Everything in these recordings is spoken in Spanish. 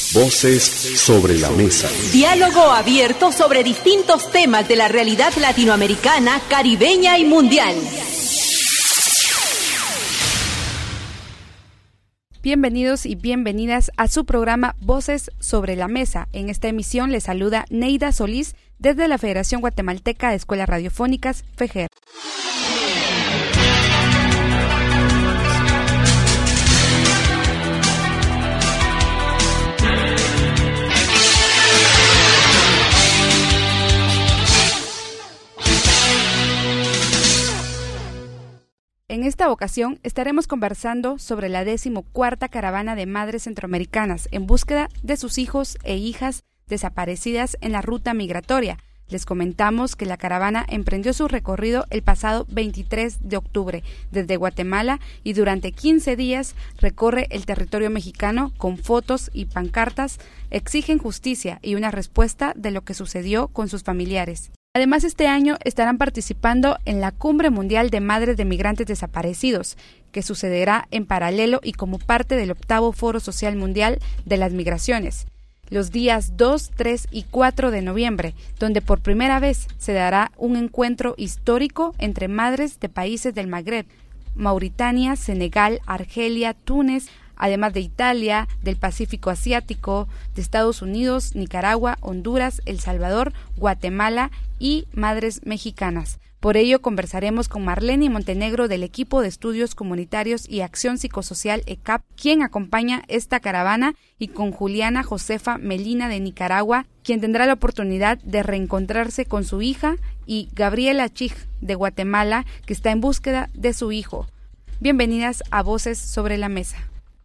Voces sobre la mesa. Diálogo abierto sobre distintos temas de la realidad latinoamericana, caribeña y mundial. Bienvenidos y bienvenidas a su programa Voces sobre la Mesa. En esta emisión les saluda Neida Solís desde la Federación Guatemalteca de Escuelas Radiofónicas, FEGER. En esta ocasión estaremos conversando sobre la 14ª Caravana de Madres Centroamericanas en búsqueda de sus hijos e hijas desaparecidas en la ruta migratoria. Les comentamos que la caravana emprendió su recorrido el pasado 23 de octubre desde Guatemala y durante 15 días recorre el territorio mexicano con fotos y pancartas, exigen justicia y una respuesta de lo que sucedió con sus familiares. Además, este año estarán participando en la Cumbre Mundial de Madres de Migrantes Desaparecidos, que sucederá en paralelo y como parte del 8º Foro Social Mundial de las Migraciones, los días 2, 3 y 4 de noviembre, donde por primera vez se dará un encuentro histórico entre madres de países del Magreb, Mauritania, Senegal, Argelia, Túnez, además de Italia, del Pacífico Asiático, de Estados Unidos, Nicaragua, Honduras, El Salvador, Guatemala y madres mexicanas. Por ello conversaremos con Marleni Montenegro del equipo de Estudios Comunitarios y Acción Psicosocial ECAP, quien acompaña esta caravana, y con Juliana Josefa Melina de Nicaragua, quien tendrá la oportunidad de reencontrarse con su hija, y Gabriela Chig de Guatemala, que está en búsqueda de su hijo. Bienvenidas a Voces sobre la Mesa.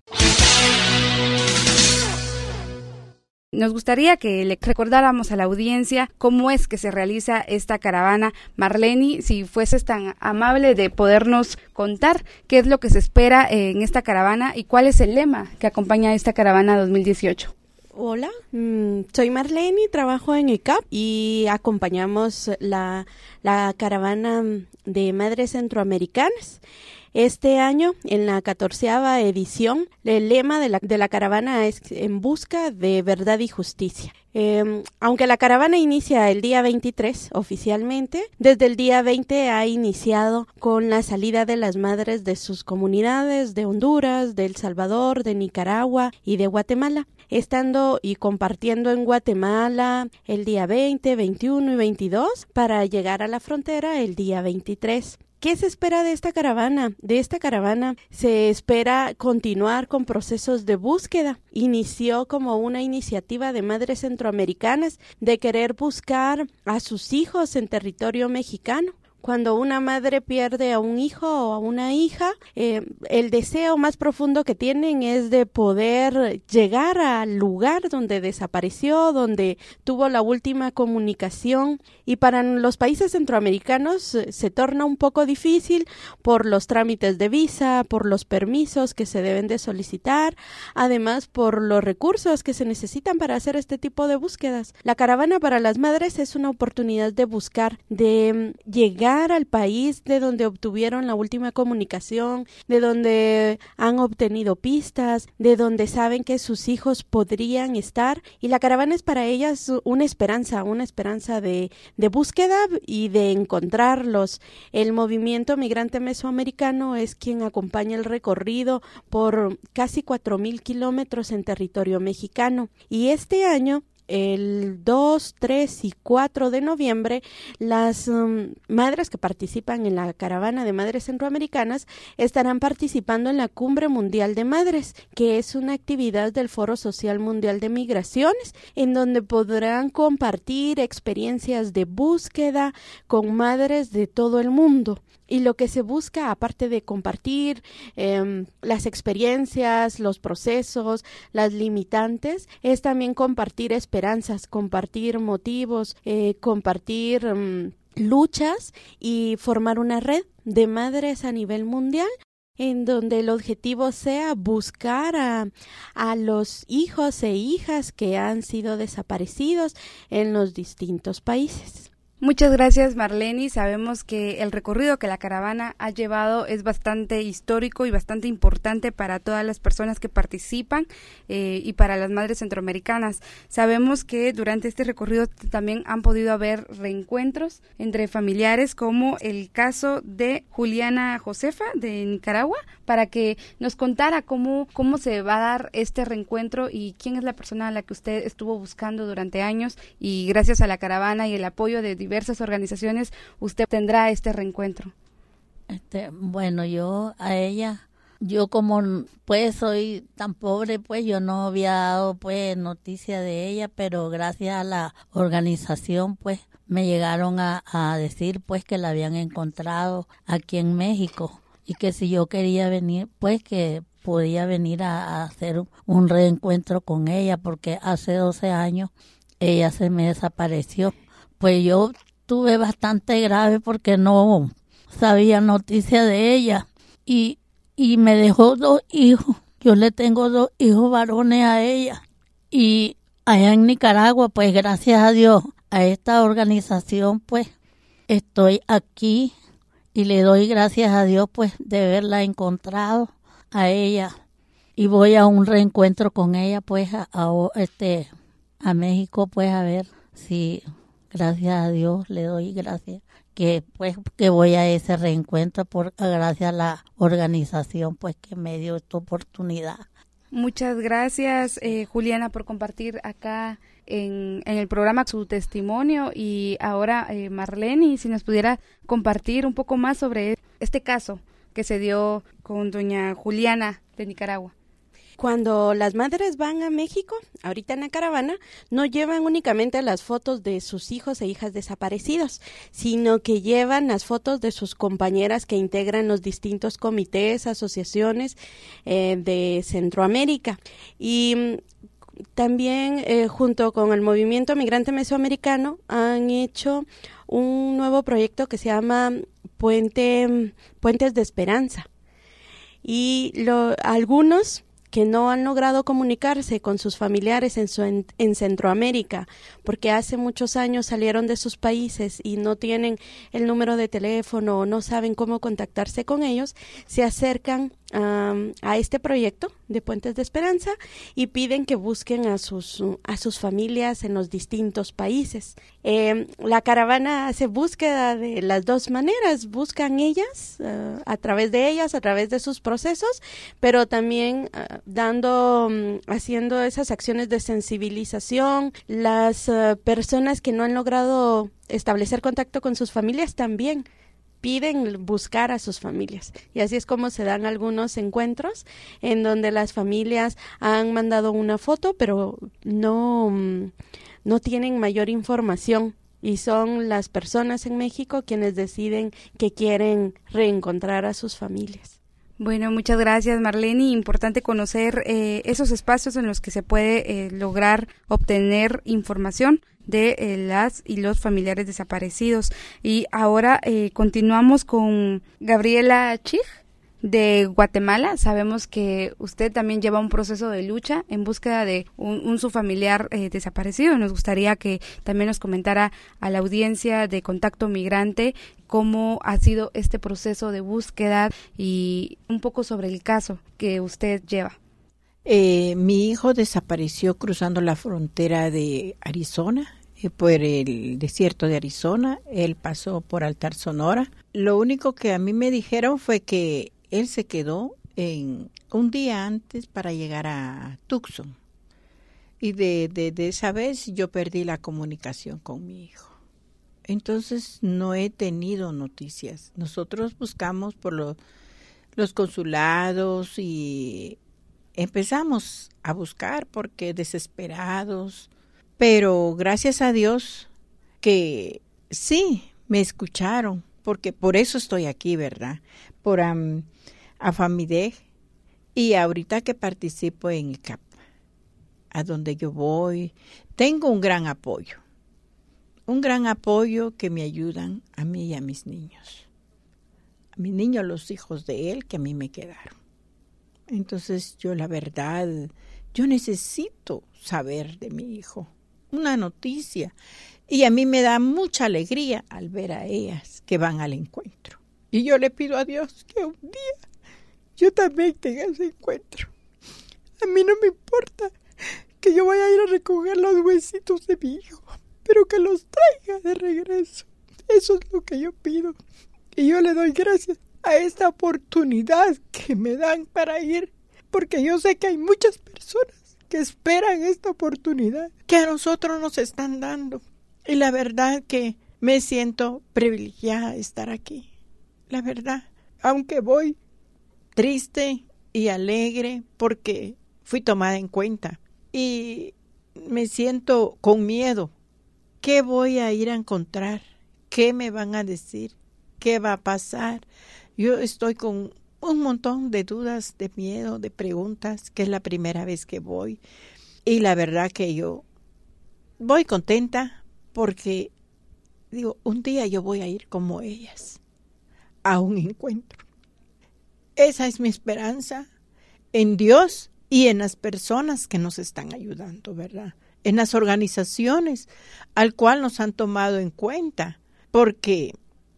Nos gustaría que le recordáramos a la audiencia cómo es que se realiza esta caravana. Marleni, si fueses tan amable de podernos contar qué es lo que se espera en esta caravana y cuál es el lema que acompaña esta caravana 2018. Hola, soy Marleni, trabajo en ECAP y acompañamos la caravana de Madres Centroamericanas. Este año, en la 14ª edición, el lema de la caravana es En busca de verdad y justicia. Aunque la caravana inicia el día 23 oficialmente, desde el día 20 ha iniciado con la salida de las madres de sus comunidades de Honduras, de El Salvador, de Nicaragua y de Guatemala, estando y compartiendo en Guatemala el día 20, 21 y 22 para llegar a la frontera el día 23. ¿Qué se espera de esta caravana? De esta caravana se espera continuar con procesos de búsqueda. Inició como una iniciativa de madres centroamericanas de querer buscar a sus hijos en territorio mexicano. Cuando una madre pierde a un hijo o a una hija, el deseo más profundo que tienen es de poder llegar al lugar donde desapareció, donde tuvo la última comunicación. Y para los países centroamericanos se torna un poco difícil por los trámites de visa, por los permisos que se deben de solicitar, además por los recursos que se necesitan para hacer este tipo de búsquedas. La caravana para las madres es una oportunidad de buscar, de llegar al país de donde obtuvieron la última comunicación, de donde han obtenido pistas, de donde saben que sus hijos podrían estar, y la caravana es para ellas una esperanza de búsqueda y de encontrarlos. El movimiento migrante mesoamericano es quien acompaña el recorrido por casi 4,000 kilómetros en territorio mexicano, y este año el 2, 3 y 4 de noviembre, las madres que participan en la caravana de madres centroamericanas estarán participando en la Cumbre Mundial de Madres, que es una actividad del Foro Social Mundial de Migraciones, en donde podrán compartir experiencias de búsqueda con madres de todo el mundo. Y lo que se busca, aparte de compartir las experiencias, los procesos, las limitantes, es también compartir esperanzas, compartir motivos, compartir luchas y formar una red de madres a nivel mundial, en donde el objetivo sea buscar a los hijos e hijas que han sido desaparecidos en los distintos países. Muchas gracias, Marleni. Sabemos que el recorrido que la caravana ha llevado es bastante histórico y bastante importante para todas las personas que participan y para las madres centroamericanas. Sabemos que durante este recorrido también han podido haber reencuentros entre familiares, como el caso de Juliana Josefa de Nicaragua, para que nos contara cómo se va a dar este reencuentro y quién es la persona a la que usted estuvo buscando durante años, y gracias a la caravana y el apoyo de diversas organizaciones usted tendrá este reencuentro. Bueno, yo a ella, yo como pues soy tan pobre, pues yo no había dado pues noticia de ella, pero gracias a la organización pues me llegaron a decir pues que la habían encontrado aquí en México y que si yo quería venir pues que podía venir a hacer un reencuentro con ella, porque hace 12 años ella se me desapareció. Pues yo tuve bastante grave porque no sabía noticia de ella y me dejó 2 hijos. Yo le tengo 2 hijos varones a ella. Y allá en Nicaragua, pues gracias a Dios, a esta organización, pues estoy aquí y le doy gracias a Dios pues de haberla encontrado a ella. Y voy a un reencuentro con ella pues a México, pues a ver si... Gracias a Dios, le doy gracias que voy a ese reencuentro gracias a la organización pues que me dio esta oportunidad. Muchas gracias, Juliana, por compartir acá en el programa su testimonio. Y ahora, Marleni, si nos pudiera compartir un poco más sobre este caso que se dio con doña Juliana de Nicaragua. Cuando las madres van a México, ahorita en la caravana, no llevan únicamente las fotos de sus hijos e hijas desaparecidos, sino que llevan las fotos de sus compañeras que integran los distintos comités, asociaciones de Centroamérica. Y también junto con el Movimiento Migrante Mesoamericano han hecho un nuevo proyecto que se llama Puentes de Esperanza. Y algunos que no han logrado comunicarse con sus familiares en Centroamérica, porque hace muchos años salieron de sus países y no tienen el número de teléfono o no saben cómo contactarse con ellos, se acercan a este proyecto de Puentes de Esperanza y piden que busquen a sus familias en los distintos países. La caravana hace búsqueda de las dos maneras, buscan ellas, a través de sus procesos, pero también haciendo esas acciones de sensibilización. Las personas que no han logrado establecer contacto con sus familias también piden buscar a sus familias, y así es como se dan algunos encuentros en donde las familias han mandado una foto pero no tienen mayor información, y son las personas en México quienes deciden que quieren reencontrar a sus familias. Bueno, muchas gracias, Marleni. Importante conocer esos espacios en los que se puede lograr obtener información de las y los familiares desaparecidos. Y ahora continuamos con Gabriela Chig de Guatemala. Sabemos que usted también lleva un proceso de lucha en búsqueda de su familiar desaparecido. Nos gustaría que también nos comentara a la audiencia de Contacto Migrante cómo ha sido este proceso de búsqueda y un poco sobre el caso que usted lleva. Mi hijo desapareció cruzando la frontera de Arizona, por el desierto de Arizona. Él pasó por Altar, Sonora. Lo único que a mí me dijeron fue que él se quedó un día antes para llegar a Tucson. Y de esa vez yo perdí la comunicación con mi hijo. Entonces no he tenido noticias. Nosotros buscamos por los consulados y empezamos a buscar porque desesperados, pero gracias a Dios que sí me escucharon, porque por eso estoy aquí, ¿verdad? Por AFAMIDEG, y ahorita que participo en ICAP, a donde yo voy, tengo un gran apoyo que me ayudan a mí y a mis niños. A mis niños, los hijos de él que a mí me quedaron. Entonces yo la verdad, yo necesito saber de mi hijo, una noticia. Y a mí me da mucha alegría al ver a ellas que van al encuentro. Y yo le pido a Dios que un día yo también tenga ese encuentro. A mí no me importa que yo vaya a ir a recoger los huesitos de mi hijo, pero que los traiga de regreso. Eso es lo que yo pido. Y yo le doy gracias a esta oportunidad que me dan para ir, porque yo sé que hay muchas personas que esperan esta oportunidad que a nosotros nos están dando. Y la verdad que me siento privilegiada de estar aquí. La verdad, aunque voy triste y alegre porque fui tomada en cuenta y me siento con miedo. ¿Qué voy a ir a encontrar? ¿Qué me van a decir? ¿Qué va a pasar? Yo estoy con un montón de dudas, de miedo, de preguntas, que es la primera vez que voy. Y la verdad que yo voy contenta porque digo, un día yo voy a ir como ellas a un encuentro. Esa es mi esperanza en Dios y en las personas que nos están ayudando, ¿verdad? En las organizaciones al cual nos han tomado en cuenta, porque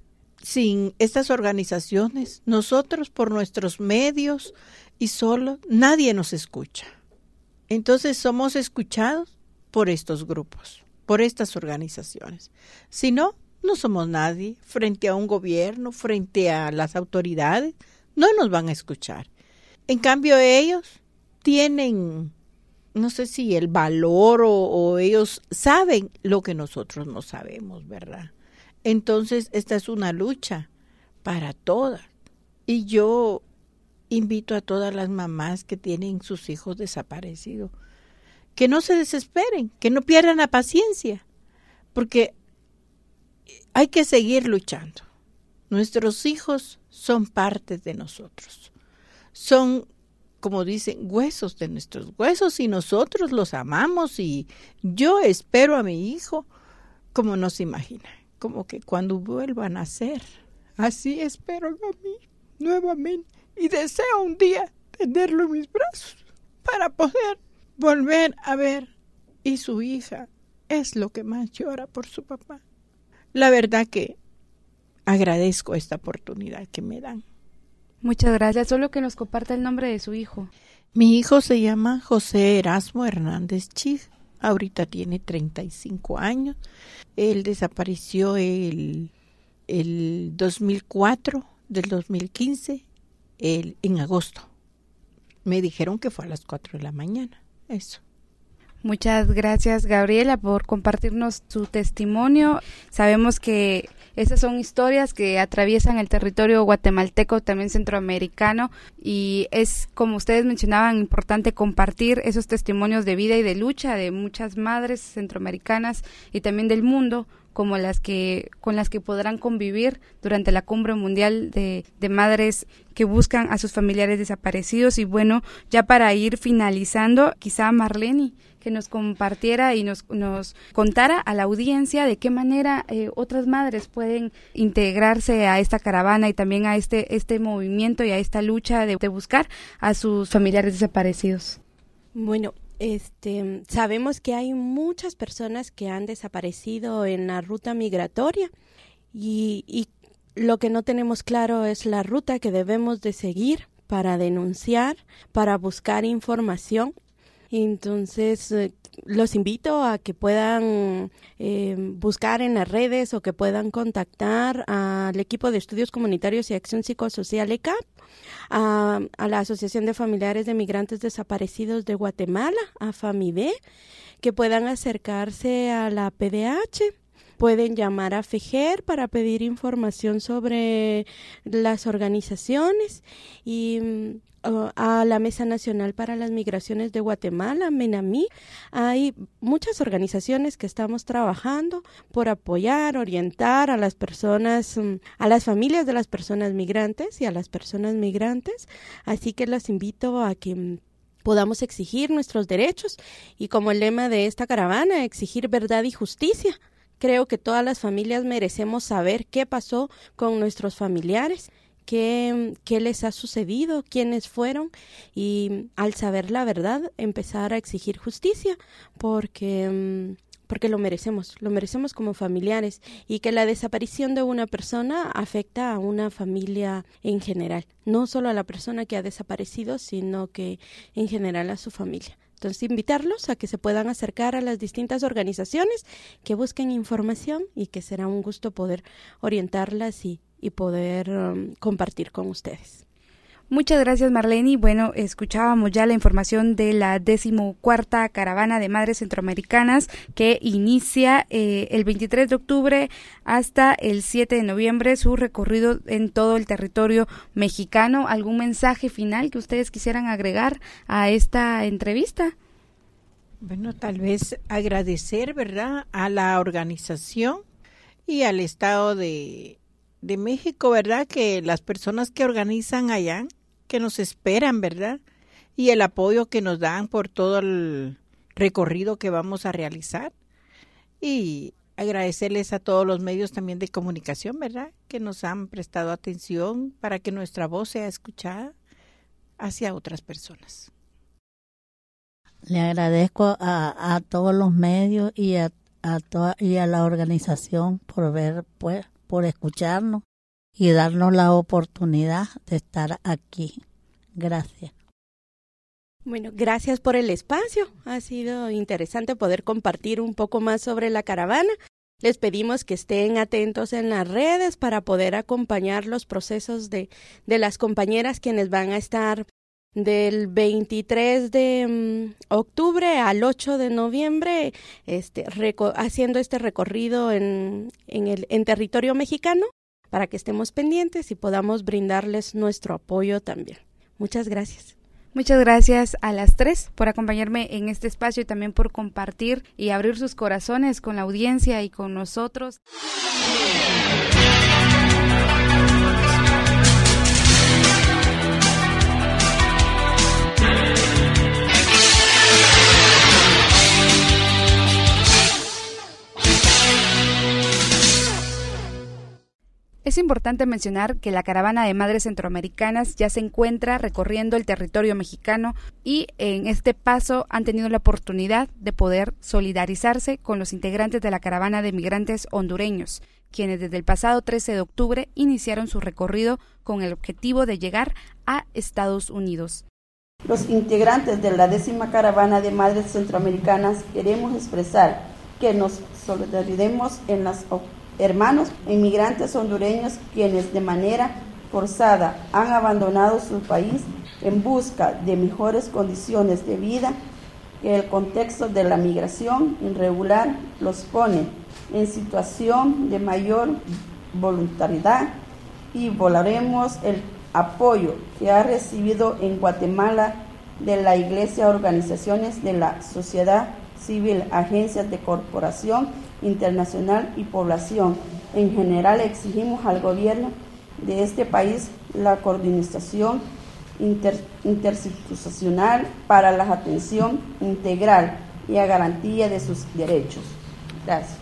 sin estas organizaciones, nosotros por nuestros medios y solo, nadie nos escucha. Entonces somos escuchados por estos grupos, por estas organizaciones. Si no, no somos nadie frente a un gobierno, frente a las autoridades, no nos van a escuchar. En cambio ellos tienen, no sé si el valor o ellos saben lo que nosotros no sabemos, ¿verdad? Entonces esta es una lucha para todas. Y yo invito a todas las mamás que tienen sus hijos desaparecidos, que no se desesperen, que no pierdan la paciencia, porque hay que seguir luchando. Nuestros hijos son parte de nosotros. Son, como dicen, huesos de nuestros huesos y nosotros los amamos y yo espero a mi hijo como no se imagina, como que cuando vuelva a nacer, así espero a mí nuevamente y deseo un día tenerlo en mis brazos para poder volver a ver y su hija es lo que más llora por su papá. La verdad que agradezco esta oportunidad que me dan. Muchas gracias. Solo que nos comparta el nombre de su hijo. Mi hijo se llama José Erasmo Hernández Chig. Ahorita tiene 35 años. Él desapareció el 2004, del 2015, en agosto. Me dijeron que fue a las 4 de la mañana. Eso. Muchas gracias, Gabriela, por compartirnos su testimonio. Sabemos que esas son historias que atraviesan el territorio guatemalteco, también centroamericano, y es, como ustedes mencionaban, importante compartir esos testimonios de vida y de lucha de muchas madres centroamericanas y también del mundo, como con las que podrán convivir durante la Cumbre Mundial de Madres que buscan a sus familiares desaparecidos. Y bueno, ya para ir finalizando, quizá Marlene, que nos compartiera y nos contara a la audiencia de qué manera otras madres pueden integrarse a esta caravana y también a este movimiento y a esta lucha de buscar a sus familiares desaparecidos. Bueno, sabemos que hay muchas personas que han desaparecido en la ruta migratoria y lo que no tenemos claro es la ruta que debemos de seguir para denunciar, para buscar información. Entonces, los invito a que puedan buscar en las redes o que puedan contactar al equipo de estudios comunitarios y acción psicosocial ECAP, a la Asociación de Familiares de Migrantes Desaparecidos de Guatemala, a FAMIDE, que puedan acercarse a la PDH. Pueden llamar a FEGER para pedir información sobre las organizaciones y a la Mesa Nacional para las Migraciones de Guatemala, MENAMI. Hay muchas organizaciones que estamos trabajando por apoyar, orientar a las personas, a las familias de las personas migrantes y a las personas migrantes. Así que los invito a que podamos exigir nuestros derechos y, como el lema de esta caravana, exigir verdad y justicia. Creo que todas las familias merecemos saber qué pasó con nuestros familiares, qué les ha sucedido, quiénes fueron, y al saber la verdad empezar a exigir justicia, porque porque lo merecemos como familiares, y que la desaparición de una persona afecta a una familia en general, no solo a la persona que ha desaparecido, sino que en general a su familia. Entonces, invitarlos a que se puedan acercar a las distintas organizaciones, que busquen información y que será un gusto poder orientarlas y poder compartir con ustedes. Muchas gracias, Marlene. Bueno, escuchábamos ya la información de la 14ª Caravana de Madres Centroamericanas que inicia el 23 de octubre hasta el 7 de noviembre su recorrido en todo el territorio mexicano. ¿Algún mensaje final que ustedes quisieran agregar a esta entrevista? Bueno, tal vez agradecer, ¿verdad?, a la organización y al Estado de México, ¿verdad?, que las personas que organizan allá, que nos esperan, ¿verdad?, y el apoyo que nos dan por todo el recorrido que vamos a realizar. Y agradecerles a todos los medios también de comunicación, ¿verdad?, que nos han prestado atención para que nuestra voz sea escuchada hacia otras personas. Le agradezco a todos los medios y a la organización por ver, pues, por escucharnos y darnos la oportunidad de estar aquí. Gracias. Bueno, gracias por el espacio. Ha sido interesante poder compartir un poco más sobre la caravana. Les pedimos que estén atentos en las redes para poder acompañar los procesos de las compañeras quienes van a estar del 23 de octubre al 8 de noviembre haciendo este recorrido en territorio mexicano, para que estemos pendientes y podamos brindarles nuestro apoyo también. Muchas gracias. Muchas gracias a las tres por acompañarme en este espacio y también por compartir y abrir sus corazones con la audiencia y con nosotros. Es importante mencionar que la caravana de Madres Centroamericanas ya se encuentra recorriendo el territorio mexicano y en este paso han tenido la oportunidad de poder solidarizarse con los integrantes de la caravana de migrantes hondureños, quienes desde el pasado 13 de octubre iniciaron su recorrido con el objetivo de llegar a Estados Unidos. Los integrantes de la 10ª Caravana de Madres Centroamericanas queremos expresar que nos solidarizemos en las hermanos inmigrantes hondureños quienes de manera forzada han abandonado su país en busca de mejores condiciones de vida, que el contexto de la migración irregular los pone en situación de mayor voluntariedad, y valoremos el apoyo que ha recibido en Guatemala de la Iglesia, organizaciones de la sociedad civil, agencias de cooperación internacional y población. En general, exigimos al gobierno de este país la coordinación interinstitucional para la atención integral y a garantía de sus derechos. Gracias.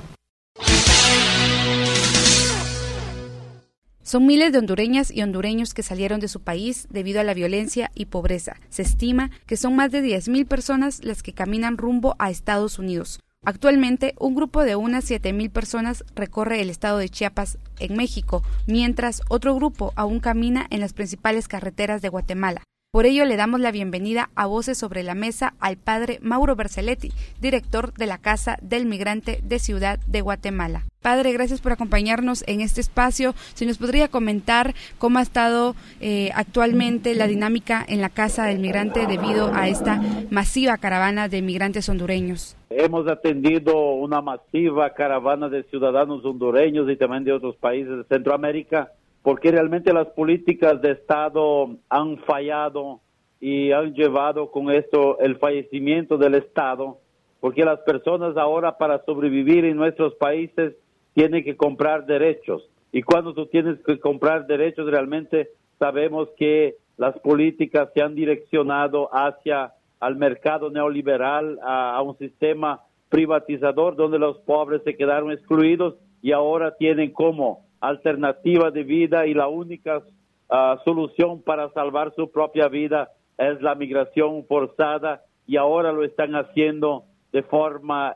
Son miles de hondureñas y hondureños que salieron de su país debido a la violencia y pobreza. Se estima que son más de 10,000 personas las que caminan rumbo a Estados Unidos. Actualmente, un grupo de unas 7,000 personas recorre el estado de Chiapas, en México, mientras otro grupo aún camina en las principales carreteras de Guatemala. Por ello, le damos la bienvenida a Voces sobre la Mesa al padre Mauro Berceletti, director de la Casa del Migrante de Ciudad de Guatemala. Padre, gracias por acompañarnos en este espacio. Si nos podría comentar cómo ha estado actualmente la dinámica en la Casa del Migrante debido a esta masiva caravana de migrantes hondureños. Hemos atendido una masiva caravana de ciudadanos hondureños y también de otros países de Centroamérica, porque realmente las políticas de Estado han fallado y han llevado con esto el fallecimiento del Estado, porque las personas ahora para sobrevivir en nuestros países tienen que comprar derechos, y cuando tú tienes que comprar derechos realmente sabemos que las políticas se han direccionado hacia al mercado neoliberal, a un sistema privatizador donde los pobres se quedaron excluidos y ahora tienen como alternativa de vida y la única solución para salvar su propia vida es la migración forzada, y ahora lo están haciendo de forma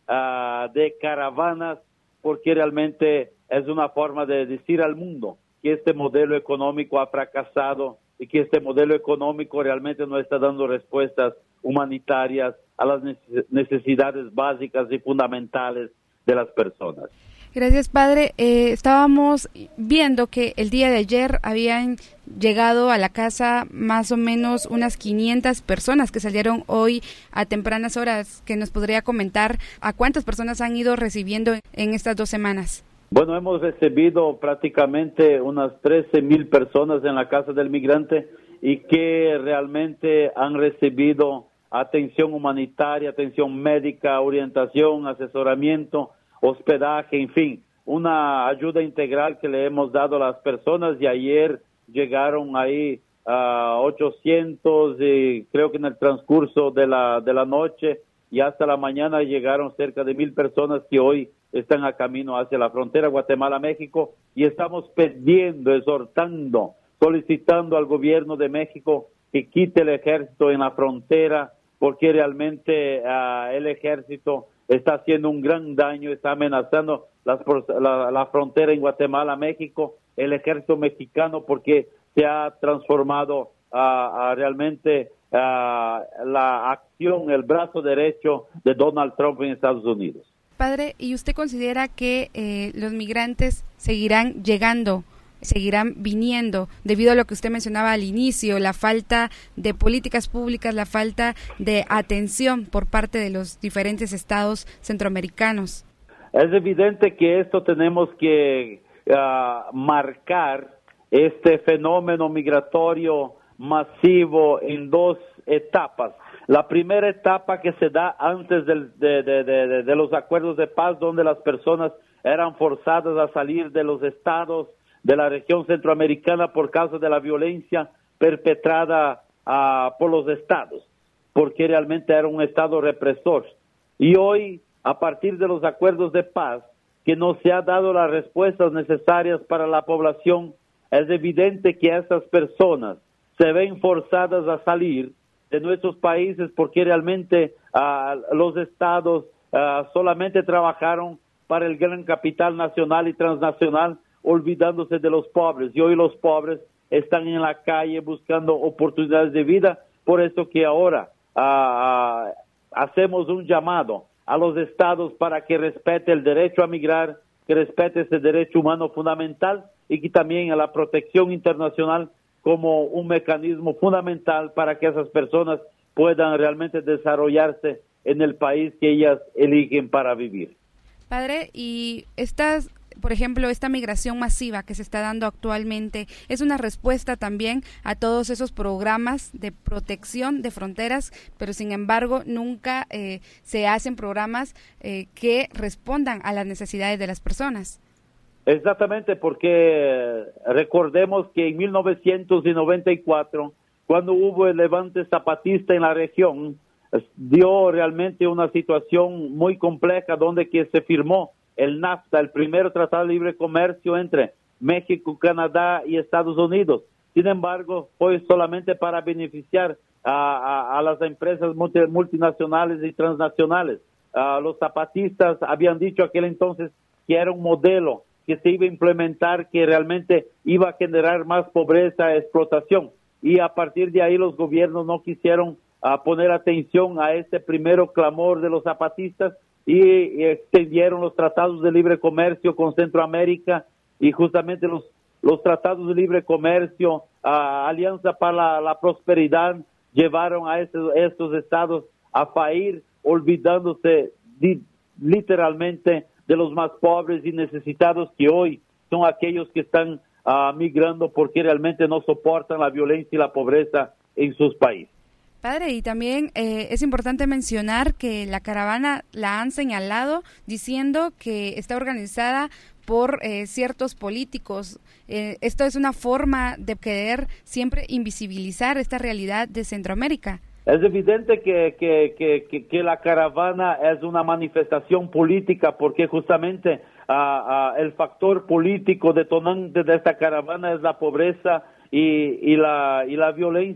de caravanas, porque realmente es una forma de decir al mundo que este modelo económico ha fracasado y que este modelo económico realmente no está dando respuestas humanitarias a las necesidades básicas y fundamentales de las personas. Gracias, padre. Estábamos viendo que el día de ayer habían llegado a la casa más o menos unas 500 personas que salieron hoy a tempranas horas. ¿Que nos podría comentar a cuántas personas han ido recibiendo en estas 2 semanas? Bueno, hemos recibido prácticamente unas 13,000 personas en la Casa del Migrante y que realmente han recibido atención humanitaria, atención médica, orientación, asesoramiento, hospedaje, en fin, una ayuda integral que le hemos dado a las personas. Y ayer llegaron ahí a 800 y creo que en el transcurso de la noche y hasta la mañana llegaron cerca de 1,000 personas que hoy están a camino hacia la frontera Guatemala-México, y estamos pidiendo, exhortando, solicitando al gobierno de México que quite el ejército en la frontera, porque realmente el ejército está haciendo un gran daño, está amenazando la frontera en Guatemala-México, el ejército mexicano, porque se ha transformado realmente la acción, el brazo derecho de Donald Trump en Estados Unidos. Padre, ¿y usted considera que los migrantes seguirán llegando, seguirán viniendo, debido a lo que usted mencionaba al inicio, la falta de políticas públicas, la falta de atención por parte de los diferentes estados centroamericanos? Es evidente que esto tenemos que marcar este fenómeno migratorio masivo en 2 etapas. La primera etapa que se da antes de los acuerdos de paz, donde las personas eran forzadas a salir de los estados de la región centroamericana por causa de la violencia perpetrada por los estados, porque realmente era un estado represor. Y hoy, a partir de los acuerdos de paz, que no se ha dado las respuestas necesarias para la población, es evidente que esas personas se ven forzadas a salir de nuestros países, porque realmente los estados solamente trabajaron para el gran capital nacional y transnacional, olvidándose de los pobres. Y hoy los pobres están en la calle buscando oportunidades de vida. Por eso que ahora hacemos un llamado a los estados para que respete el derecho a migrar, que respete ese derecho humano fundamental, y que también a la protección internacional como un mecanismo fundamental para que esas personas puedan realmente desarrollarse en el país que ellas eligen para vivir. Padre, y por ejemplo, esta migración masiva que se está dando actualmente es una respuesta también a todos esos programas de protección de fronteras, pero sin embargo nunca se hacen programas que respondan a las necesidades de las personas. Exactamente, porque recordemos que en 1994, cuando hubo el levante zapatista en la región, dio realmente una situación muy compleja, donde que se firmó el NAFTA, el primer tratado de libre comercio entre México, Canadá y Estados Unidos. Sin embargo, fue solamente para beneficiar a las empresas multinacionales y transnacionales. Los zapatistas habían dicho aquel entonces que era un modelo que se iba a implementar, que realmente iba a generar más pobreza, explotación. Y a partir de ahí los gobiernos no quisieron poner atención a este primero clamor de los zapatistas, y extendieron los tratados de libre comercio con Centroamérica, y justamente los tratados de libre comercio, Alianza para la Prosperidad, llevaron a estos estados a falir, olvidándose literalmente de los más pobres y necesitados, que hoy son aquellos que están migrando porque realmente no soportan la violencia y la pobreza en sus países. Padre, y también es importante mencionar que la caravana la han señalado diciendo que está organizada por ciertos políticos. Esto es una forma de querer siempre invisibilizar esta realidad de Centroamérica. Es evidente que la caravana es una manifestación política, porque justamente el factor político detonante de esta caravana es la pobreza y la violencia.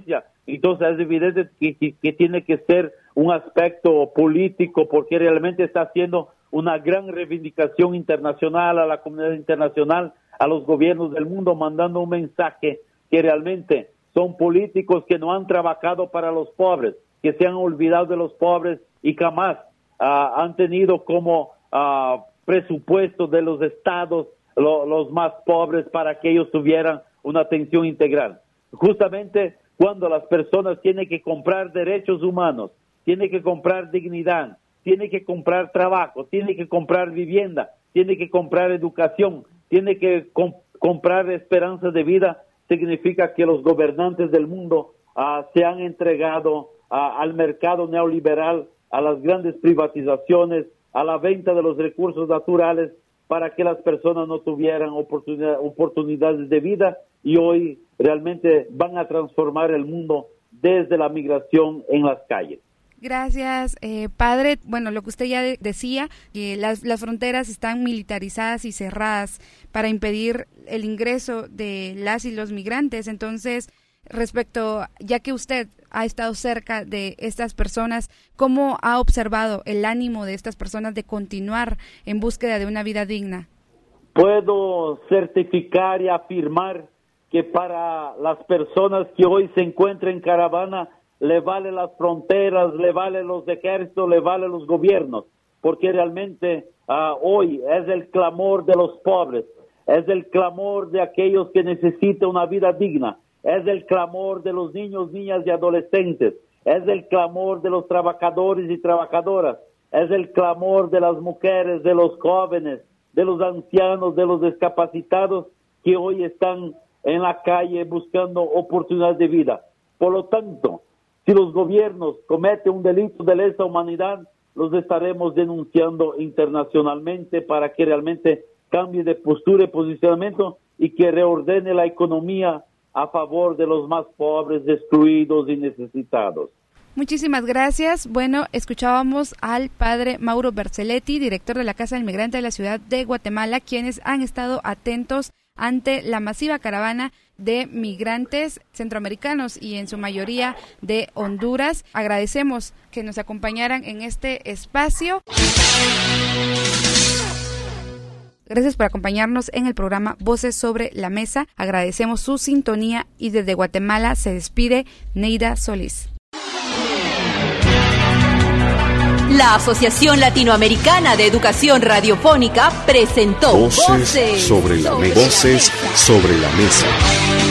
Entonces es evidente que tiene que ser un aspecto político, porque realmente está haciendo una gran reivindicación internacional a la comunidad internacional, a los gobiernos del mundo, mandando un mensaje que realmente son políticos que no han trabajado para los pobres, que se han olvidado de los pobres y jamás han tenido como presupuesto de los estados los más pobres para que ellos tuvieran una atención integral. Justamente cuando las personas tienen que comprar derechos humanos, tienen que comprar dignidad, tienen que comprar trabajo, tienen que comprar vivienda, tienen que comprar educación, tienen que comprar esperanza de vida, significa que los gobernantes del mundo se han entregado al mercado neoliberal, a las grandes privatizaciones, a la venta de los recursos naturales, para que las personas no tuvieran oportunidades de vida, y hoy realmente van a transformar el mundo desde la migración en las calles. Gracias, padre. Bueno, lo que usted ya decía, que las fronteras están militarizadas y cerradas para impedir el ingreso de las y los migrantes. Entonces, respecto, ya que usted ha estado cerca de estas personas, ¿cómo ha observado el ánimo de estas personas de continuar en búsqueda de una vida digna? Puedo certificar y afirmar que para las personas que hoy se encuentran en caravana, le vale las fronteras, le vale los ejércitos, le vale los gobiernos, porque realmente hoy es el clamor de los pobres, es el clamor de aquellos que necesitan una vida digna, es el clamor de los niños, niñas y adolescentes, es el clamor de los trabajadores y trabajadoras, es el clamor de las mujeres, de los jóvenes, de los ancianos, de los discapacitados que hoy están en la calle buscando oportunidades de vida. Por lo tanto, si los gobiernos cometen un delito de lesa humanidad, los estaremos denunciando internacionalmente para que realmente cambie de postura y posicionamiento y que reordene la economía a favor de los más pobres, excluidos y necesitados. Muchísimas gracias. Bueno, escuchábamos al padre Mauro Berceletti, director de la Casa del Migrante de la ciudad de Guatemala, quienes han estado atentos ante la masiva caravana de migrantes centroamericanos y en su mayoría de Honduras. Agradecemos que nos acompañaran en este espacio. Gracias por acompañarnos en el programa Voces sobre la Mesa. Agradecemos su sintonía y desde Guatemala se despide Neida Solís. La Asociación Latinoamericana de Educación Radiofónica presentó Voces sobre la Mesa.